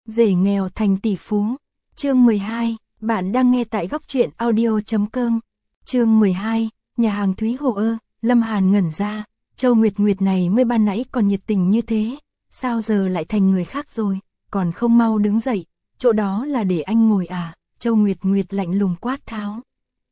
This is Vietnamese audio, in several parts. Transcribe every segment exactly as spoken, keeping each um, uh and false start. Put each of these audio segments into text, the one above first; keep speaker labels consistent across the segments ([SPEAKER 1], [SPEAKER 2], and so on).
[SPEAKER 1] Rể nghèo thành tỷ phú. Chương mười hai, bạn đang nghe tại góc truyện audio chấm com. Chương mười hai, nhà hàng Thúy Hồ ơ, Lâm Hàn ngẩn ra, Châu Nguyệt Nguyệt này mới ban nãy còn nhiệt tình như thế, sao giờ lại thành người khác rồi, còn không mau đứng dậy, chỗ đó là để anh ngồi à? Châu Nguyệt Nguyệt lạnh lùng quát tháo.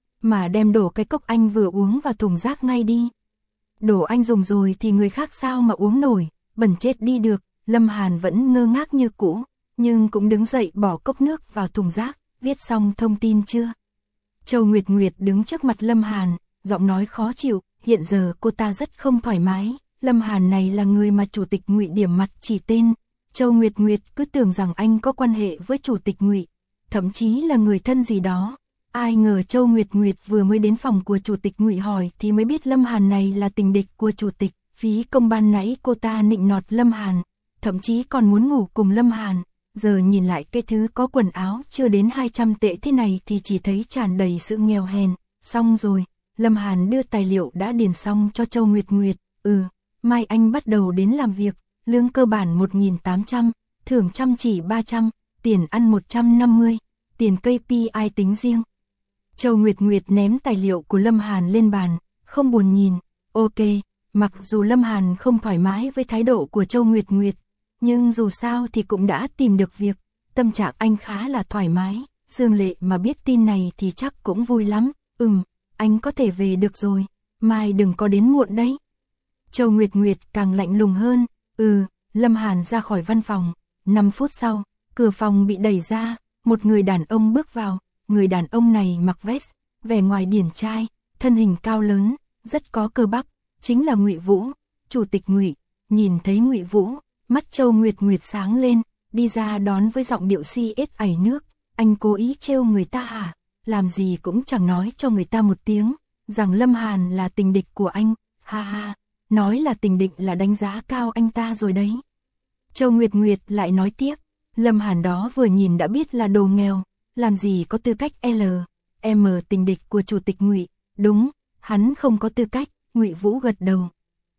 [SPEAKER 1] Mà đem đổ cái cốc anh vừa uống vào thùng rác ngay đi. Đổ anh dùng rồi thì người khác sao mà uống nổi, bẩn chết đi được. Lâm Hàn vẫn ngơ ngác như cũ, nhưng cũng đứng dậy bỏ cốc nước vào thùng rác. Viết xong thông tin chưa? Châu Nguyệt Nguyệt đứng trước mặt Lâm Hàn, giọng nói khó chịu, hiện giờ cô ta rất không thoải mái. Lâm Hàn này là người mà chủ tịch Ngụy điểm mặt chỉ tên. Châu Nguyệt Nguyệt cứ tưởng rằng anh có quan hệ với chủ tịch Ngụy, thậm chí là người thân gì đó. Ai ngờ Châu Nguyệt Nguyệt vừa mới đến phòng của chủ tịch Ngụy hỏi thì mới biết Lâm Hàn này là tình địch của chủ tịch. Phí công ban nãy cô ta nịnh nọt Lâm Hàn, thậm chí còn muốn ngủ cùng Lâm Hàn. Giờ nhìn lại cái thứ có quần áo chưa đến hai trăm tệ thế này thì chỉ thấy tràn đầy sự nghèo hèn. Xong rồi, Lâm Hàn đưa tài liệu đã điền xong cho Châu Nguyệt Nguyệt. Ừ, mai anh bắt đầu đến làm việc, lương cơ bản một nghìn tám trăm, thưởng chăm chỉ ba trăm, tiền ăn một trăm năm mươi, tiền ca pê i tính riêng. Châu Nguyệt Nguyệt ném tài liệu của Lâm Hàn lên bàn, không buồn nhìn. Ok, mặc dù Lâm Hàn không thoải mái với thái độ của Châu Nguyệt Nguyệt, nhưng dù sao thì cũng đã tìm được việc, tâm trạng anh khá là thoải mái. Dương Lệ mà biết tin này thì chắc cũng vui lắm. Ừm, anh có thể về được rồi, mai đừng có đến muộn đấy. Châu Nguyệt Nguyệt càng lạnh lùng hơn. Ừ, Lâm Hàn ra khỏi văn phòng. năm phút sau, cửa phòng bị đẩy ra, một người đàn ông bước vào. Người đàn ông này mặc vest, vẻ ngoài điển trai, thân hình cao lớn, rất có cơ bắp, chính là Ngụy Vũ, chủ tịch Ngụy. Nhìn thấy Ngụy Vũ, mắt Châu Nguyệt Nguyệt sáng lên, đi ra đón với giọng điệu si ết ảy nước. Anh cố ý trêu người ta hả? Làm gì cũng chẳng nói cho người ta một tiếng, rằng Lâm Hàn là tình địch của anh. Ha ha, nói là tình địch là đánh giá cao anh ta rồi đấy. Châu Nguyệt Nguyệt lại nói tiếp, Lâm Hàn đó vừa nhìn đã biết là đồ nghèo, làm gì có tư cách L M tình địch của chủ tịch Ngụy. Đúng, hắn không có tư cách. Ngụy Vũ gật đầu.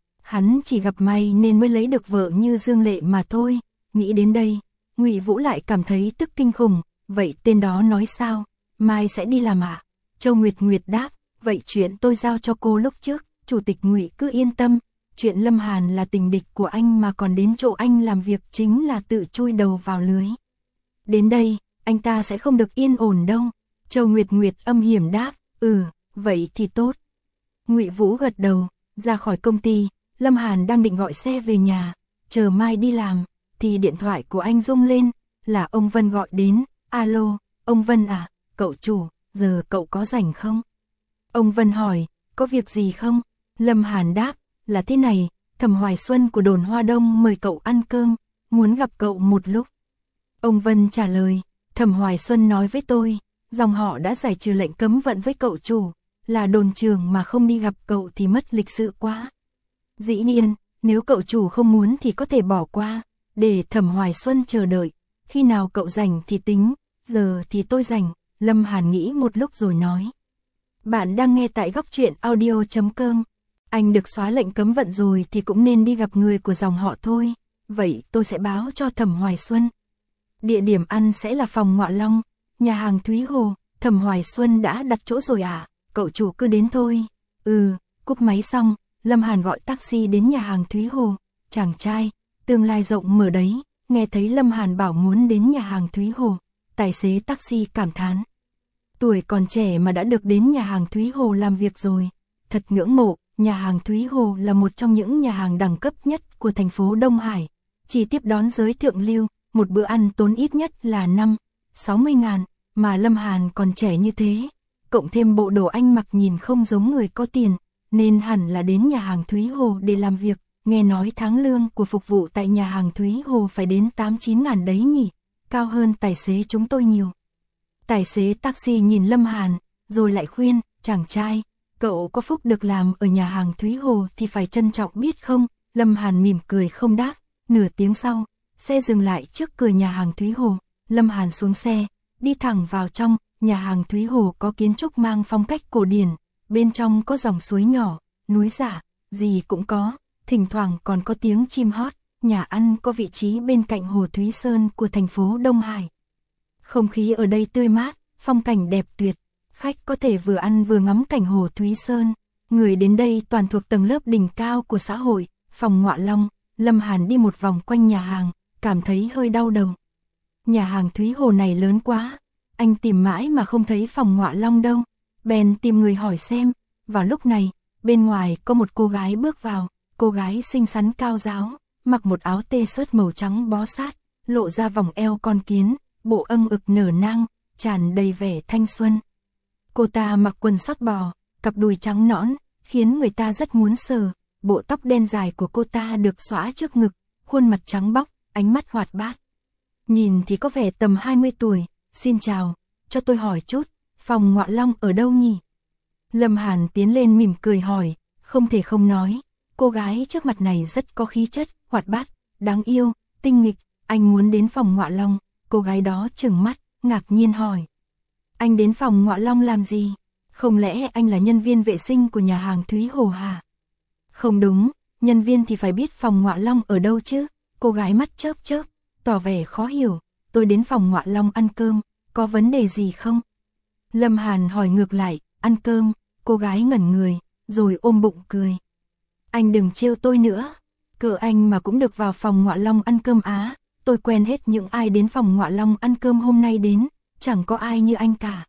[SPEAKER 1] Hắn chỉ gặp may nên mới lấy được vợ như Dương Lệ mà thôi. Nghĩ đến đây, Ngụy Vũ lại cảm thấy tức kinh khủng. Vậy tên đó nói sao? Mai sẽ đi làm à? Châu Nguyệt Nguyệt đáp, vậy chuyện tôi giao cho cô lúc trước, chủ tịch Ngụy cứ yên tâm. Chuyện Lâm Hàn là tình địch của anh mà còn đến chỗ anh làm việc chính là tự chui đầu vào lưới. Đến đây, anh ta sẽ không được yên ổn đâu. Châu Nguyệt Nguyệt âm hiểm đáp, ừ, vậy thì tốt. Ngụy Vũ gật đầu, ra khỏi công ty. Lâm Hàn đang định gọi xe về nhà, chờ mai đi làm, thì điện thoại của anh rung lên, là ông Vân gọi đến. Alo, ông Vân à, cậu chủ, giờ cậu có rảnh không? Ông Vân hỏi, có việc gì không? Lâm Hàn đáp, là thế này, Thẩm Hoài Xuân của đồn Hoa Đông mời cậu ăn cơm, muốn gặp cậu một lúc. Ông Vân trả lời, Thẩm Hoài Xuân nói với tôi, dòng họ đã giải trừ lệnh cấm vận với cậu chủ, là đồn trưởng mà không đi gặp cậu thì mất lịch sự quá. Dĩ nhiên, nếu cậu chủ không muốn thì có thể bỏ qua, để Thẩm Hoài Xuân chờ đợi, khi nào cậu rảnh thì tính, giờ thì tôi rảnh. Lâm Hàn nghĩ một lúc rồi nói. Bạn đang nghe tại góc truyện audio chấm com. Anh được xóa lệnh cấm vận rồi thì cũng nên đi gặp người của dòng họ thôi, vậy tôi sẽ báo cho Thẩm Hoài Xuân. Địa điểm ăn sẽ là phòng Ngọa Long, nhà hàng Thúy Hồ. Thẩm Hoài Xuân đã đặt chỗ rồi à? Cậu chủ cứ đến thôi. Ừ, cúp máy xong, Lâm Hàn gọi taxi đến nhà hàng Thúy Hồ. Chàng trai, tương lai rộng mở đấy. Nghe thấy Lâm Hàn bảo muốn đến nhà hàng Thúy Hồ, tài xế taxi cảm thán. Tuổi còn trẻ mà đã được đến nhà hàng Thúy Hồ làm việc rồi. Thật ngưỡng mộ, nhà hàng Thúy Hồ là một trong những nhà hàng đẳng cấp nhất của thành phố Đông Hải. Chỉ tiếp đón giới thượng lưu, một bữa ăn tốn ít nhất là năm, sáu mươi ngàn, mà Lâm Hàn còn trẻ như thế. Cộng thêm bộ đồ anh mặc nhìn không giống người có tiền, nên hẳn là đến nhà hàng Thúy Hồ để làm việc. Nghe nói tháng lương của phục vụ tại nhà hàng Thúy Hồ phải đến tám chín ngàn đấy nhỉ, cao hơn tài xế chúng tôi nhiều. Tài xế taxi nhìn Lâm Hàn, rồi lại khuyên, chàng trai, cậu có phúc được làm ở nhà hàng Thúy Hồ thì phải trân trọng biết không? Lâm Hàn mỉm cười không đáp. Nửa tiếng sau, xe dừng lại trước cửa nhà hàng Thúy Hồ. Lâm Hàn xuống xe, đi thẳng vào trong. Nhà hàng Thúy Hồ có kiến trúc mang phong cách cổ điển, bên trong có dòng suối nhỏ, núi giả, gì cũng có, thỉnh thoảng còn có tiếng chim hót. nhà ăn có vị trí bên cạnh Hồ Thúy Sơn của thành phố Đông Hải. Không khí ở đây tươi mát, phong cảnh đẹp tuyệt, khách có thể vừa ăn vừa ngắm cảnh Hồ Thúy Sơn. Người đến đây toàn thuộc tầng lớp đỉnh cao của xã hội. Phòng Ngọa Long, Lâm Hàn đi một vòng quanh nhà hàng, cảm thấy hơi đau đầu. Nhà hàng Thúy Hồ này lớn quá, anh tìm mãi mà không thấy phòng Ngọa Long đâu. Bèn tìm người hỏi xem. Vào lúc này, bên ngoài có một cô gái bước vào. Cô gái xinh xắn cao ráo, mặc một áo tê xớt màu trắng bó sát, lộ ra vòng eo con kiến, bộ âng ực nở nang, tràn đầy vẻ thanh xuân. Cô ta mặc quần sót bò, cặp đùi trắng nõn, khiến người ta rất muốn sờ. Bộ tóc đen dài của cô ta được xõa trước ngực, khuôn mặt trắng bóc, ánh mắt hoạt bát. Nhìn thì có vẻ tầm hai mươi tuổi. Xin chào, cho tôi hỏi chút, phòng Ngọa Long ở đâu nhỉ? Lâm Hàn tiến lên mỉm cười hỏi, không thể không nói, cô gái trước mặt này rất có khí chất, hoạt bát, đáng yêu, tinh nghịch. Anh muốn đến phòng Ngọa Long. Cô gái đó trừng mắt, ngạc nhiên hỏi. Anh đến phòng Ngọa Long làm gì? Không lẽ anh là nhân viên vệ sinh của nhà hàng Thúy Hồ hả? Không đúng, nhân viên thì phải biết phòng Ngọa Long ở đâu chứ. Cô gái mắt chớp chớp, tỏ vẻ khó hiểu. Tôi đến phòng Ngọa Long ăn cơm, có vấn đề gì không? Lâm Hàn hỏi ngược lại, ăn cơm. Cô gái ngẩn người, rồi ôm bụng cười. Anh đừng trêu tôi nữa. Cỡ anh mà cũng được vào phòng Ngọa Long ăn cơm á. Tôi quen hết những ai đến phòng Ngọa Long ăn cơm hôm nay đến, chẳng có ai như anh cả.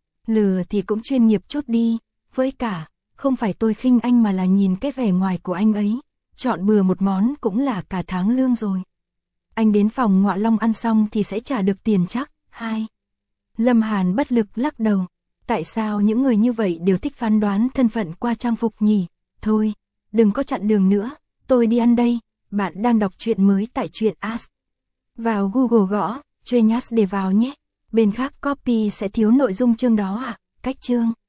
[SPEAKER 1] Lừa thì cũng chuyên nghiệp chút đi, với cả, không phải tôi khinh anh mà là nhìn cái vẻ ngoài của anh ấy, chọn bừa một món cũng là cả tháng lương rồi. Anh đến phòng Ngọa Long ăn xong thì sẽ trả được tiền chắc. Hai. Lâm Hàn bất lực lắc đầu, tại sao những người như vậy đều thích phán đoán thân phận qua trang phục nhỉ? Thôi, đừng có chặn đường nữa, tôi đi ăn đây. Bạn đang đọc truyện mới tại truyện As. Vào Google gõ, Truyện As để vào nhé. Bên khác copy sẽ thiếu nội dung chương đó à? Cách chương